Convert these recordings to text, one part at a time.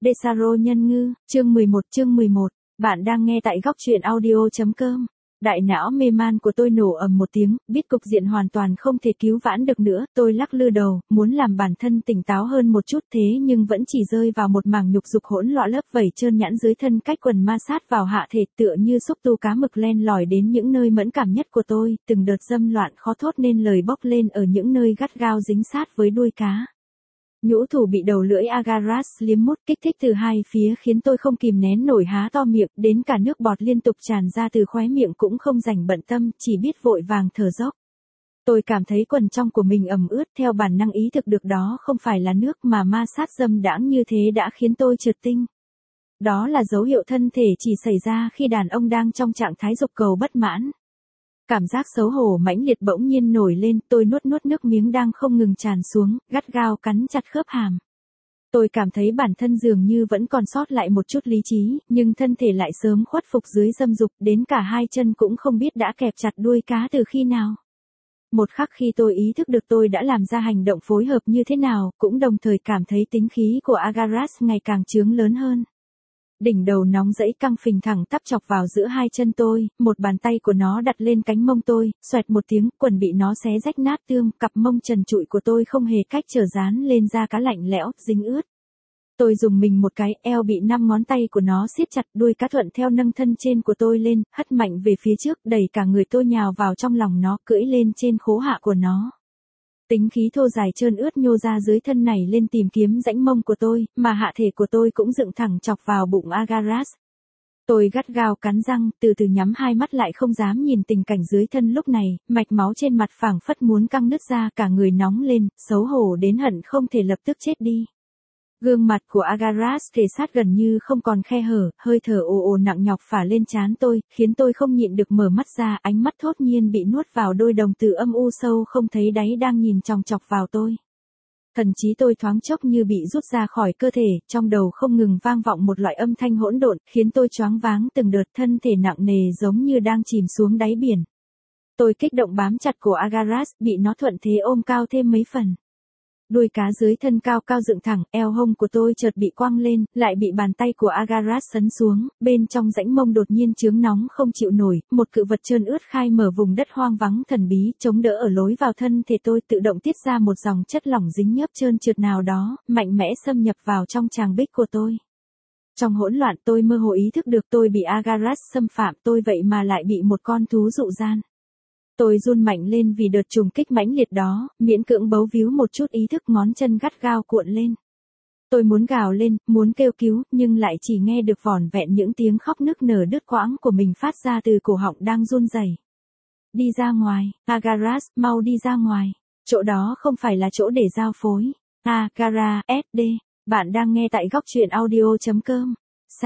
Desaro nhân ngư, chương 11. Bạn đang nghe tại góc truyện audio.com. Đại não mê man của tôi nổ ầm một tiếng, biết cục diện hoàn toàn không thể cứu vãn được nữa, tôi lắc lư đầu, muốn làm bản thân tỉnh táo hơn một chút thế nhưng vẫn chỉ rơi vào một mảng nhục dục hỗn loạn lớp vảy trơn nhẵn dưới thân cách quần ma sát vào hạ thể tựa như xúc tu cá mực len lỏi đến những nơi mẫn cảm nhất của tôi, từng đợt dâm loạn khó thốt nên lời bốc lên ở những nơi gắt gao dính sát với đuôi cá. Nhũ thủ bị đầu lưỡi Agaras liếm mút kích thích từ hai phía khiến tôi không kìm nén nổi há to miệng, đến cả nước bọt liên tục tràn ra từ khóe miệng cũng không rảnh bận tâm, chỉ biết vội vàng thở dốc. Tôi cảm thấy quần trong của mình ẩm ướt, theo bản năng ý thức được đó không phải là nước mà ma sát dâm đãng như thế đã khiến tôi trượt tinh. Đó là dấu hiệu thân thể chỉ xảy ra khi đàn ông đang trong trạng thái dục cầu bất mãn. Cảm giác xấu hổ mãnh liệt bỗng nhiên nổi lên, tôi nuốt nước miếng đang không ngừng tràn xuống, gắt gao cắn chặt khớp hàm. Tôi cảm thấy bản thân dường như vẫn còn sót lại một chút lý trí, nhưng thân thể lại sớm khuất phục dưới dâm dục, đến cả hai chân cũng không biết đã kẹp chặt đuôi cá từ khi nào. Một khắc khi tôi ý thức được tôi đã làm ra hành động phối hợp như thế nào, cũng đồng thời cảm thấy tính khí của Agaras ngày càng chướng lớn hơn. Đỉnh đầu nóng rẫy căng phình thẳng tắp chọc vào giữa hai chân tôi, một bàn tay của nó đặt lên cánh mông tôi, xoẹt một tiếng, quần bị nó xé rách nát tươm, cặp mông trần trụi của tôi không hề cách trở dán lên da cá lạnh lẽo, dính ướt. Tôi dùng mình một cái, eo bị 5 ngón tay của nó siết chặt, đuôi cá thuận theo nâng thân trên của tôi lên, hất mạnh về phía trước, đẩy cả người tôi nhào vào trong lòng nó, cưỡi lên trên khố hạ của nó. Tính khí thô dài trơn ướt nhô ra dưới thân này lên tìm kiếm rãnh mông của tôi, mà hạ thể của tôi cũng dựng thẳng chọc vào bụng Agaras. Tôi gắt gao cắn răng, từ từ nhắm hai mắt lại không dám nhìn tình cảnh dưới thân lúc này, mạch máu trên mặt phảng phất muốn căng nứt ra, cả người nóng lên, xấu hổ đến hận không thể lập tức chết đi. Gương mặt của Agaras kề sát gần như không còn khe hở, hơi thở ồ ồ nặng nhọc phả lên trán tôi, khiến tôi không nhịn được mở mắt ra, ánh mắt thốt nhiên bị nuốt vào đôi đồng tử âm u sâu không thấy đáy đang nhìn chòng chọc vào tôi. Thần trí tôi thoáng chốc như bị rút ra khỏi cơ thể, trong đầu không ngừng vang vọng một loại âm thanh hỗn độn, khiến tôi choáng váng từng đợt, thân thể nặng nề giống như đang chìm xuống đáy biển. Tôi kích động bám chặt cổ Agaras, bị nó thuận thế ôm cao thêm mấy phần. Đuôi cá dưới thân cao cao dựng thẳng, eo hông của tôi chợt bị quăng lên, lại bị bàn tay của Agaras sấn xuống, bên trong rãnh mông đột nhiên chướng nóng không chịu nổi, một cự vật trơn ướt khai mở vùng đất hoang vắng thần bí, chống đỡ ở lối vào thân thể tôi, tự động tiết ra một dòng chất lỏng dính nhớp trơn trượt nào đó, mạnh mẽ xâm nhập vào trong tràng bích của tôi. Trong hỗn loạn tôi mơ hồ ý thức được tôi bị Agaras xâm phạm, tôi vậy mà lại bị một con thú dụ gian. Tôi run mạnh lên vì đợt trùng kích mãnh liệt đó, miễn cưỡng bấu víu một chút ý thức, ngón chân gắt gao cuộn lên. Tôi muốn gào lên, muốn kêu cứu, nhưng lại chỉ nghe được vỏn vẹn những tiếng khóc nức nở đứt quãng của mình phát ra từ cổ họng đang run rẩy. Đi ra ngoài, Agaras, mau đi ra ngoài. Chỗ đó không phải là chỗ để giao phối. Agaras, SD. Bạn đang nghe tại góc truyện audio.com.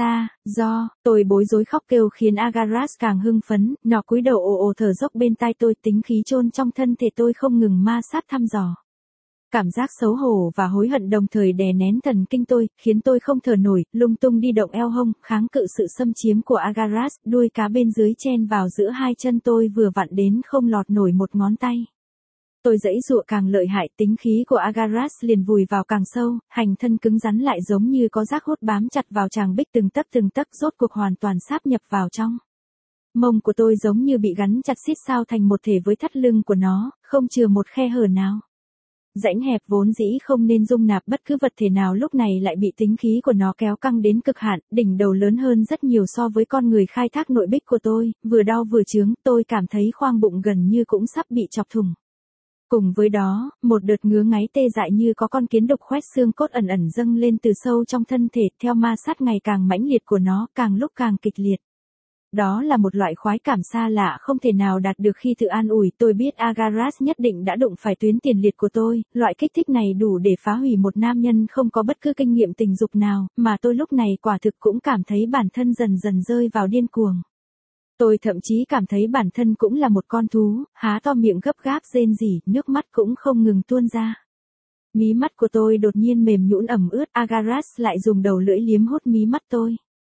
Tôi bối rối khóc kêu khiến Agaras càng hưng phấn, nó cúi đầu ồ ồ thở dốc bên tai tôi, tính khí chôn trong thân thể tôi không ngừng ma sát thăm dò. Cảm giác xấu hổ và hối hận đồng thời đè nén thần kinh tôi, khiến tôi không thở nổi, lung tung đi động eo hông, kháng cự sự xâm chiếm của Agaras, đuôi cá bên dưới chen vào giữa hai chân tôi vừa vặn đến không lọt nổi một ngón tay. Tôi giãy giụa càng lợi hại, tính khí của Agaras liền vùi vào càng sâu, hành thân cứng rắn lại giống như có rác hút bám chặt vào tràng bích từng tấc rốt cuộc hoàn toàn sáp nhập vào trong. Mông của tôi giống như bị gắn chặt xít sao thành một thể với thắt lưng của nó, không chừa một khe hở nào. Rãnh hẹp vốn dĩ không nên dung nạp bất cứ vật thể nào lúc này lại bị tính khí của nó kéo căng đến cực hạn, đỉnh đầu lớn hơn rất nhiều so với con người khai thác nội bích của tôi, vừa đau vừa chướng, tôi cảm thấy khoang bụng gần như cũng sắp bị chọc thủng. Cùng với đó, một đợt ngứa ngáy tê dại như có con kiến độc khoét xương cốt ẩn ẩn dâng lên từ sâu trong thân thể, theo ma sát ngày càng mãnh liệt của nó, càng lúc càng kịch liệt. Đó là một loại khoái cảm xa lạ không thể nào đạt được khi tự an ủi, tôi biết Agaras nhất định đã đụng phải tuyến tiền liệt của tôi, loại kích thích này đủ để phá hủy một nam nhân không có bất cứ kinh nghiệm tình dục nào, mà tôi lúc này quả thực cũng cảm thấy bản thân dần dần rơi vào điên cuồng. Tôi thậm chí cảm thấy bản thân cũng là một con thú, há to miệng gấp gáp rên rỉ, nước mắt cũng không ngừng tuôn ra. Mí mắt của tôi đột nhiên mềm nhũn ẩm ướt, Agaras lại dùng đầu lưỡi liếm hút mí mắt tôi.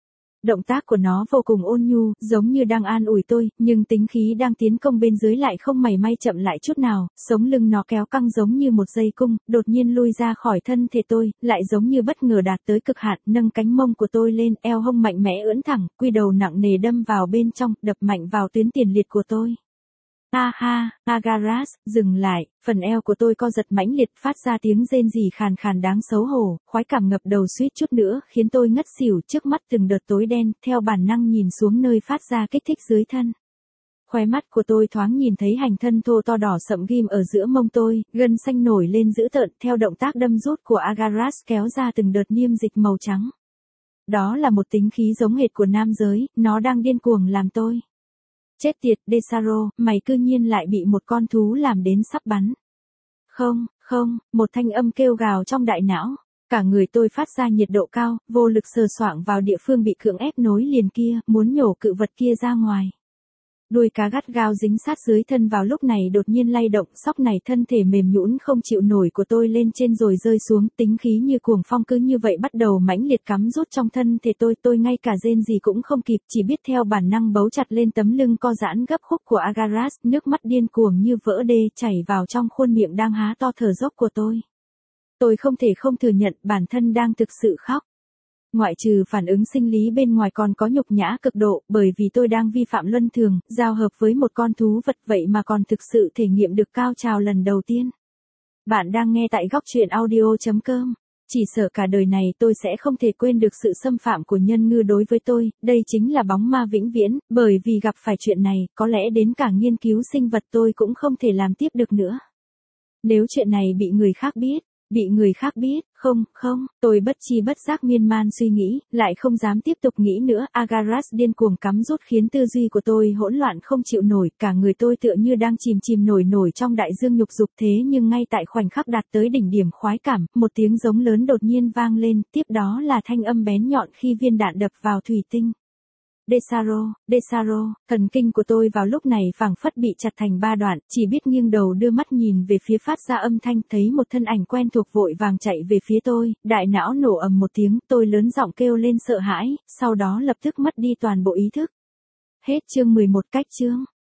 Động tác của nó vô cùng ôn nhu, giống như đang an ủi tôi, nhưng tính khí đang tiến công bên dưới lại không mảy may chậm lại chút nào, sống lưng nó kéo căng giống như một dây cung, đột nhiên lui ra khỏi thân thể tôi, lại giống như bất ngờ đạt tới cực hạn, nâng cánh mông của tôi lên, eo hông mạnh mẽ ưỡn thẳng, quy đầu nặng nề đâm vào bên trong, đập mạnh vào tuyến tiền liệt của tôi. Ha ha, Agaras, dừng lại, phần eo của tôi co giật mãnh liệt phát ra tiếng rên rỉ khàn khàn đáng xấu hổ, khoái cảm ngập đầu suýt chút nữa khiến tôi ngất xỉu, trước mắt từng đợt tối đen, theo bản năng nhìn xuống nơi phát ra kích thích dưới thân. Khóe mắt của tôi thoáng nhìn thấy hành thân thô to đỏ sậm ghim ở giữa mông tôi, gân xanh nổi lên dữ tợn, theo động tác đâm rút của Agaras kéo ra từng đợt niêm dịch màu trắng. Đó là một tính khí giống hệt của nam giới, nó đang điên cuồng làm tôi. Chết tiệt, Desaro, mày cư nhiên lại bị một con thú làm đến sắp bắn. Không, không, một thanh âm kêu gào trong đại não. Cả người tôi phát ra nhiệt độ cao, vô lực sờ soạng vào địa phương bị cưỡng ép nối liền kia, muốn nhổ cự vật kia ra ngoài. Đuôi cá gắt gao dính sát dưới thân vào lúc này đột nhiên lay động, sóc này thân thể mềm nhũn không chịu nổi của tôi lên trên rồi rơi xuống, tính khí như cuồng phong cứ như vậy bắt đầu mãnh liệt cắm rút trong thân thể tôi ngay cả rên gì cũng không kịp, chỉ biết theo bản năng bấu chặt lên tấm lưng co giãn gấp khúc của Agaras, nước mắt điên cuồng như vỡ đê chảy vào trong khuôn miệng đang há to thở dốc của tôi. Tôi không thể không thừa nhận bản thân đang thực sự khóc. Ngoại trừ phản ứng sinh lý bên ngoài còn có nhục nhã cực độ, bởi vì tôi đang vi phạm luân thường, giao hợp với một con thú vật vậy mà còn thực sự thể nghiệm được cao trào lần đầu tiên. Bạn đang nghe tại góc truyện audio.com. Chỉ sợ cả đời này tôi sẽ không thể quên được sự xâm phạm của nhân ngư đối với tôi, đây chính là bóng ma vĩnh viễn, bởi vì gặp phải chuyện này, có lẽ đến cả nghiên cứu sinh vật tôi cũng không thể làm tiếp được nữa. Nếu chuyện này bị người khác biết, không, tôi bất chi bất giác miên man suy nghĩ, lại không dám tiếp tục nghĩ nữa, Agaras điên cuồng cắm rút khiến tư duy của tôi hỗn loạn không chịu nổi, cả người tôi tựa như đang chìm nổi trong đại dương nhục dục thế nhưng ngay tại khoảnh khắc đạt tới đỉnh điểm khoái cảm, một tiếng giống lớn đột nhiên vang lên, tiếp đó là thanh âm bén nhọn khi viên đạn đập vào thủy tinh. Desaro, thần kinh của tôi vào lúc này phảng phất bị chặt thành ba đoạn, chỉ biết nghiêng đầu đưa mắt nhìn về phía phát ra âm thanh, thấy một thân ảnh quen thuộc vội vàng chạy về phía tôi, đại não nổ ầm một tiếng, tôi lớn giọng kêu lên sợ hãi, sau đó lập tức mất đi toàn bộ ý thức. Hết chương 11 cách chương.